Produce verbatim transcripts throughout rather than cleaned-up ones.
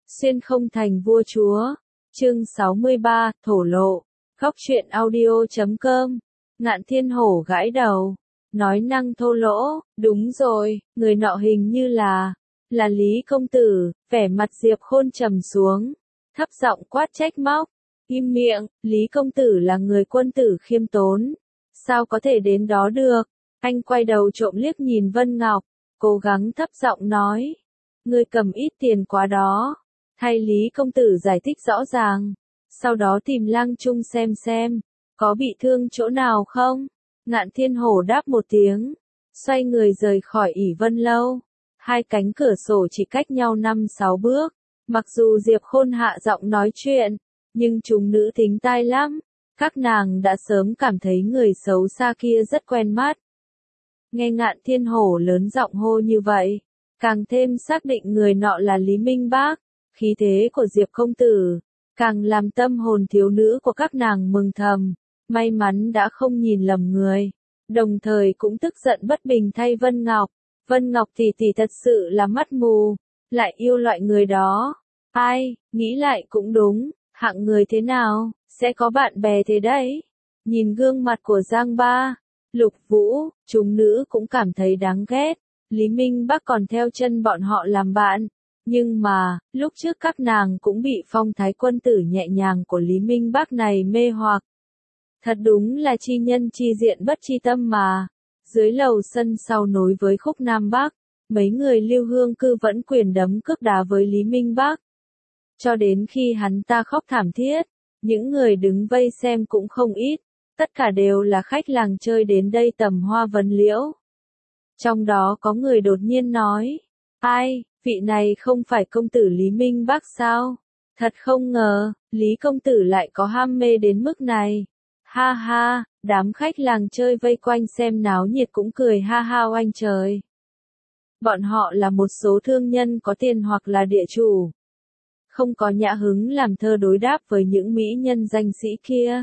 Xuyên không thành vua chúa. Chương sáu mươi ba, thổ lộ. Góc truyện audio chấm com. Ngạn Thiên Hổ gãi đầu, nói năng thô lỗ, đúng rồi, người nọ hình như là, là Lý công tử. Vẻ mặt Diệp Khôn trầm xuống, thấp giọng quát trách móc, im miệng, Lý công tử là người quân tử khiêm tốn, sao có thể đến đó được. Anh quay đầu trộm liếc nhìn Vân Ngọc, cố gắng thấp giọng nói, ngươi cầm ít tiền quá đó. Thay Lý công tử giải thích rõ ràng, sau đó tìm Lang Trung xem xem, có bị thương chỗ nào không? Ngạn Thiên Hổ đáp một tiếng, xoay người rời khỏi ỷ Vân Lâu. Hai cánh cửa sổ chỉ cách nhau năm sáu bước, mặc dù Diệp Khôn hạ giọng nói chuyện, nhưng chúng nữ thính tai lắm, các nàng đã sớm cảm thấy người xấu xa kia rất quen mắt. Nghe Ngạn Thiên Hổ lớn giọng hô như vậy, càng thêm xác định người nọ là Lý Minh Bác. Khí thế của Diệp công tử càng làm tâm hồn thiếu nữ của các nàng mừng thầm, may mắn đã không nhìn lầm người, đồng thời cũng tức giận bất bình thay Vân Ngọc. Vân Ngọc tỷ tỷ thật sự là mắt mù, lại yêu loại người đó. Ai, nghĩ lại cũng đúng, hạng người thế nào, sẽ có bạn bè thế đấy. Nhìn gương mặt của Giang Ba, Lục Vũ, chúng nữ cũng cảm thấy đáng ghét. Lý Minh Bác còn theo chân bọn họ làm bạn. Nhưng mà, lúc trước các nàng cũng bị phong thái quân tử nhẹ nhàng của Lý Minh Bác này mê hoặc. Thật đúng là chi nhân chi diện bất chi tâm mà. Dưới lầu sân sau nối với khúc Nam Bắc, mấy người Lưu Hương Cư vẫn quyền đấm cước đá với Lý Minh Bác. Cho đến khi hắn ta khóc thảm thiết, những người đứng vây xem cũng không ít, tất cả đều là khách làng chơi đến đây tầm hoa vấn liễu. Trong đó có người đột nhiên nói, ai, vị này không phải công tử Lý Minh Bác sao? Thật không ngờ, Lý công tử lại có ham mê đến mức này. Ha ha, đám khách làng chơi vây quanh xem náo nhiệt cũng cười ha ha oanh trời. Bọn họ là một số thương nhân có tiền hoặc là địa chủ. Không có nhã hứng làm thơ đối đáp với những mỹ nhân danh sĩ kia.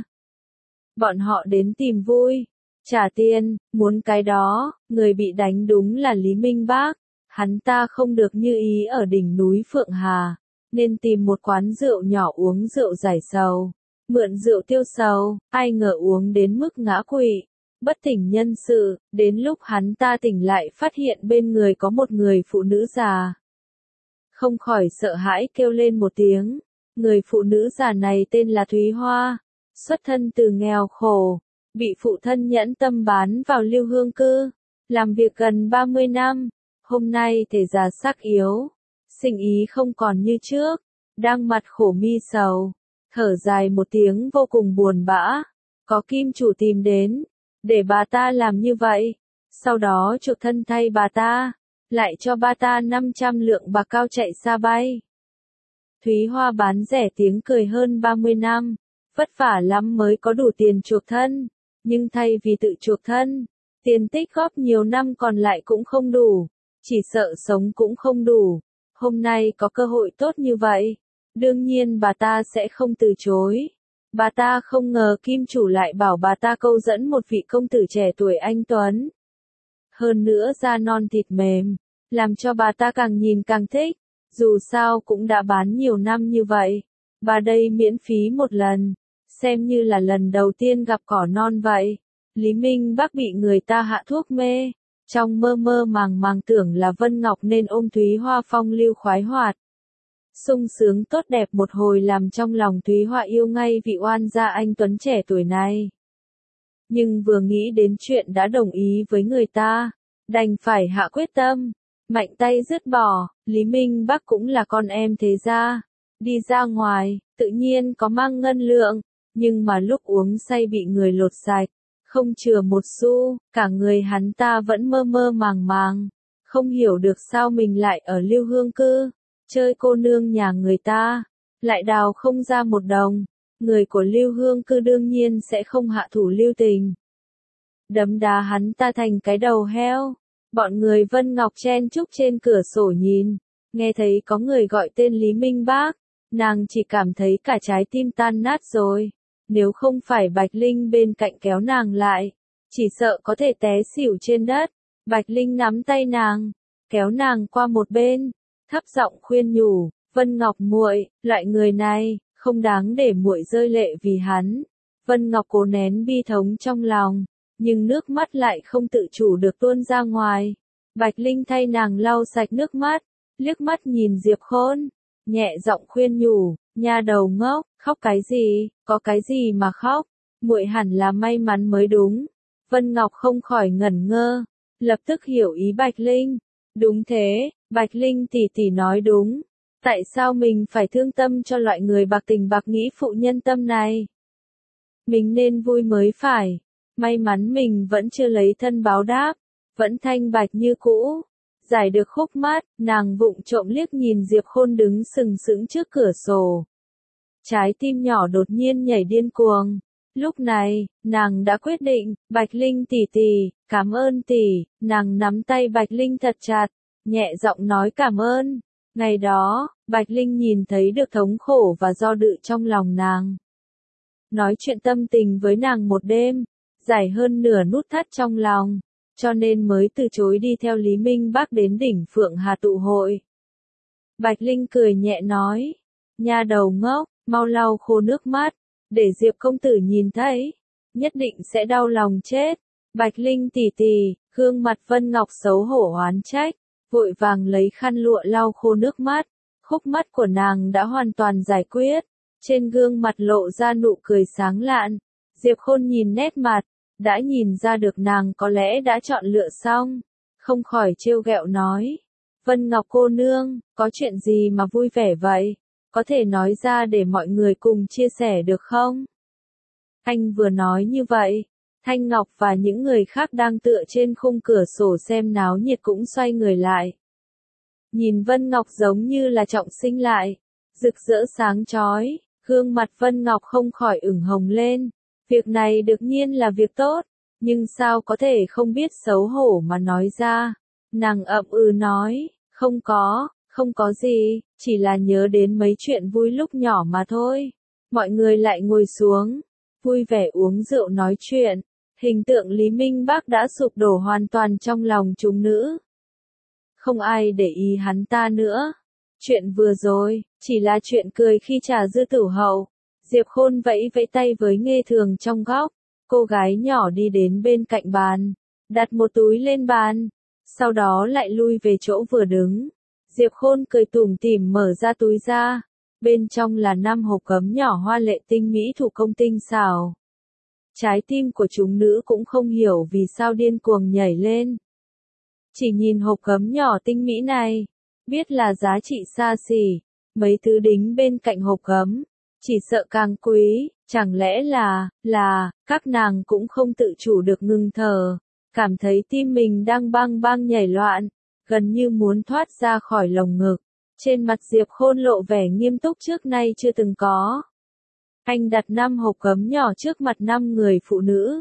Bọn họ đến tìm vui, trả tiền, muốn cái đó, người bị đánh đúng là Lý Minh Bác. Hắn ta không được như ý ở đỉnh núi Phượng Hà, nên tìm một quán rượu nhỏ uống rượu giải sầu, mượn rượu tiêu sầu, ai ngờ uống đến mức ngã quỵ, bất tỉnh nhân sự. Đến lúc hắn ta tỉnh lại phát hiện bên người có một người phụ nữ già. Không khỏi sợ hãi kêu lên một tiếng. Người phụ nữ già này tên là Thúy Hoa, xuất thân từ nghèo khổ, bị phụ thân nhẫn tâm bán vào Lưu Hương Cư, làm việc gần ba mươi năm. Hôm nay thể già xác yếu, sinh ý không còn như trước, đang mặt khổ mi sầu, thở dài một tiếng vô cùng buồn bã. Có kim chủ tìm đến, để bà ta làm như vậy, sau đó chuộc thân thay bà ta, lại cho bà ta năm trăm lượng bạc cao chạy xa bay. Thúy Hoa bán rẻ tiếng cười hơn ba mươi năm, vất vả lắm mới có đủ tiền chuộc thân, nhưng thay vì tự chuộc thân, tiền tích góp nhiều năm còn lại cũng không đủ. Chỉ sợ sống cũng không đủ. Hôm nay có cơ hội tốt như vậy, đương nhiên bà ta sẽ không từ chối. Bà ta không ngờ kim chủ lại bảo bà ta câu dẫn một vị công tử trẻ tuổi anh tuấn. Hơn nữa da non thịt mềm, làm cho bà ta càng nhìn càng thích. Dù sao cũng đã bán nhiều năm như vậy, bà đây miễn phí một lần, xem như là lần đầu tiên gặp cỏ non vậy. Lý Minh Bác bị người ta hạ thuốc mê. Trong mơ mơ màng màng tưởng là Vân Ngọc nên ôm Thúy Hoa phong lưu khoái hoạt. Sung sướng tốt đẹp một hồi làm trong lòng Thúy Hoa yêu ngay vị oan gia anh tuấn trẻ tuổi này. Nhưng vừa nghĩ đến chuyện đã đồng ý với người ta, đành phải hạ quyết tâm, mạnh tay dứt bỏ. Lý Minh Bác cũng là con em thế gia, đi ra ngoài, tự nhiên có mang ngân lượng, nhưng mà lúc uống say bị người lột sạch. Không chừa một xu, cả người hắn ta vẫn mơ mơ màng màng, không hiểu được sao mình lại ở Lưu Hương Cư, chơi cô nương nhà người ta, lại đào không ra một đồng. Người của Lưu Hương Cư đương nhiên sẽ không hạ thủ lưu tình, đấm đá hắn ta thành cái đầu heo. Bọn người Vân Ngọc chen chúc trên cửa sổ nhìn, nghe thấy có người gọi tên Lý Minh Bác, nàng chỉ cảm thấy cả trái tim tan nát rồi. Nếu không phải Bạch Linh bên cạnh kéo nàng lại, chỉ sợ có thể té xỉu trên đất. Bạch Linh nắm tay nàng, kéo nàng qua một bên, thấp giọng khuyên nhủ, Vân Ngọc muội, loại người này, không đáng để muội rơi lệ vì hắn. Vân Ngọc cố nén bi thống trong lòng, nhưng nước mắt lại không tự chủ được tuôn ra ngoài. Bạch Linh thay nàng lau sạch nước mắt, liếc mắt nhìn Diệp Khôn, nhẹ giọng khuyên nhủ, nha đầu ngốc, khóc cái gì, có cái gì mà khóc, muội hẳn là may mắn mới đúng. Vân Ngọc không khỏi ngẩn ngơ, lập tức hiểu ý Bạch Linh. Đúng thế, Bạch Linh tỷ tỷ nói đúng. Tại sao mình phải thương tâm cho loại người bạc tình bạc nghĩa phụ nhân tâm này? Mình nên vui mới phải. May mắn mình vẫn chưa lấy thân báo đáp, vẫn thanh bạch như cũ. Giải được khúc mắc, nàng vụng trộm liếc nhìn Diệp Khôn đứng sừng sững trước cửa sổ. Trái tim nhỏ đột nhiên nhảy điên cuồng. Lúc này, nàng đã quyết định, Bạch Linh tỷ tỷ, cảm ơn tỷ, nàng nắm tay Bạch Linh thật chặt, nhẹ giọng nói cảm ơn. Ngày đó, Bạch Linh nhìn thấy được thống khổ và do dự trong lòng nàng. Nói chuyện tâm tình với nàng một đêm, giải hơn nửa nút thắt trong lòng, cho nên mới từ chối đi theo Lý Minh Bắc đến đỉnh Phượng Hà tụ hội. Bạch Linh cười nhẹ nói, nha đầu ngốc, mau lau khô nước mắt, để Diệp công tử nhìn thấy, nhất định sẽ đau lòng chết. Bạch Linh tỷ tỷ, gương mặt Vân Ngọc xấu hổ oán trách, vội vàng lấy khăn lụa lau khô nước mắt, khúc mắt của nàng đã hoàn toàn giải quyết, trên gương mặt lộ ra nụ cười sáng lạn. Diệp Khôn nhìn nét mặt, đã nhìn ra được nàng có lẽ đã chọn lựa xong, không khỏi trêu ghẹo nói, Vân Ngọc cô nương, có chuyện gì mà vui vẻ vậy, có thể nói ra để mọi người cùng chia sẻ được không? Anh vừa nói như vậy, Thanh Ngọc và những người khác đang tựa trên khung cửa sổ xem náo nhiệt cũng xoay người lại. Nhìn Vân Ngọc giống như là trọng sinh lại, rực rỡ sáng chói, gương mặt Vân Ngọc không khỏi ửng hồng lên. Việc này đương nhiên là việc tốt, nhưng sao có thể không biết xấu hổ mà nói ra. Nàng ậm ừ nói, không có, không có gì, chỉ là nhớ đến mấy chuyện vui lúc nhỏ mà thôi. Mọi người lại ngồi xuống, vui vẻ uống rượu nói chuyện. Hình tượng Lý Minh Bắc đã sụp đổ hoàn toàn trong lòng chúng nữ. Không ai để ý hắn ta nữa. Chuyện vừa rồi, chỉ là chuyện cười khi trà dư tử hậu. Diệp Khôn vẫy vẫy tay với Nghê Thường trong góc. Cô gái nhỏ đi đến bên cạnh bàn, đặt một túi lên bàn, sau đó lại lui về chỗ vừa đứng. Diệp Khôn cười tủm tỉm mở ra túi ra. Bên trong là năm hộp cấm nhỏ hoa lệ tinh mỹ thủ công tinh xảo. Trái tim của chúng nữ cũng không hiểu vì sao điên cuồng nhảy lên. Chỉ nhìn hộp cấm nhỏ tinh mỹ này, biết là giá trị xa xỉ, mấy thứ đính bên cạnh hộp cấm, chỉ sợ càng quý, chẳng lẽ là, là, các nàng cũng không tự chủ được ngừng thở, cảm thấy tim mình đang bang bang nhảy loạn, gần như muốn thoát ra khỏi lồng ngực. Trên mặt Diệp Khôn lộ vẻ nghiêm túc trước nay chưa từng có. Anh đặt năm hộp cấm nhỏ trước mặt năm người phụ nữ.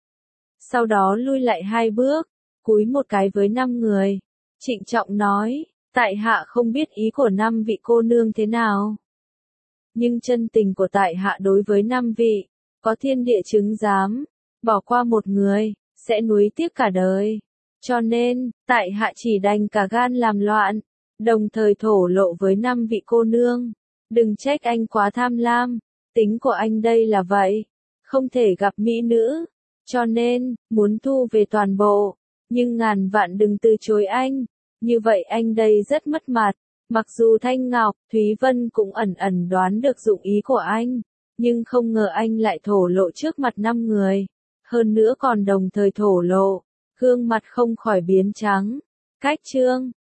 Sau đó lui lại hai bước, cúi một cái với năm người. Trịnh trọng nói, tại hạ không biết ý của năm vị cô nương thế nào. Nhưng chân tình của tại hạ đối với năm vị, có thiên địa chứng giám, bỏ qua một người, sẽ nuối tiếc cả đời. Cho nên, tại hạ chỉ đành cả gan làm loạn, đồng thời thổ lộ với năm vị cô nương. Đừng trách anh quá tham lam. Tính của anh đây là vậy, không thể gặp mỹ nữ, cho nên, muốn thu về toàn bộ, nhưng ngàn vạn đừng từ chối anh, như vậy anh đây rất mất mặt. Mặc dù Thanh Ngọc, Thúy Vân cũng ẩn ẩn đoán được dụng ý của anh, nhưng không ngờ anh lại thổ lộ trước mặt năm người, hơn nữa còn đồng thời thổ lộ, gương mặt không khỏi biến trắng. Cách chương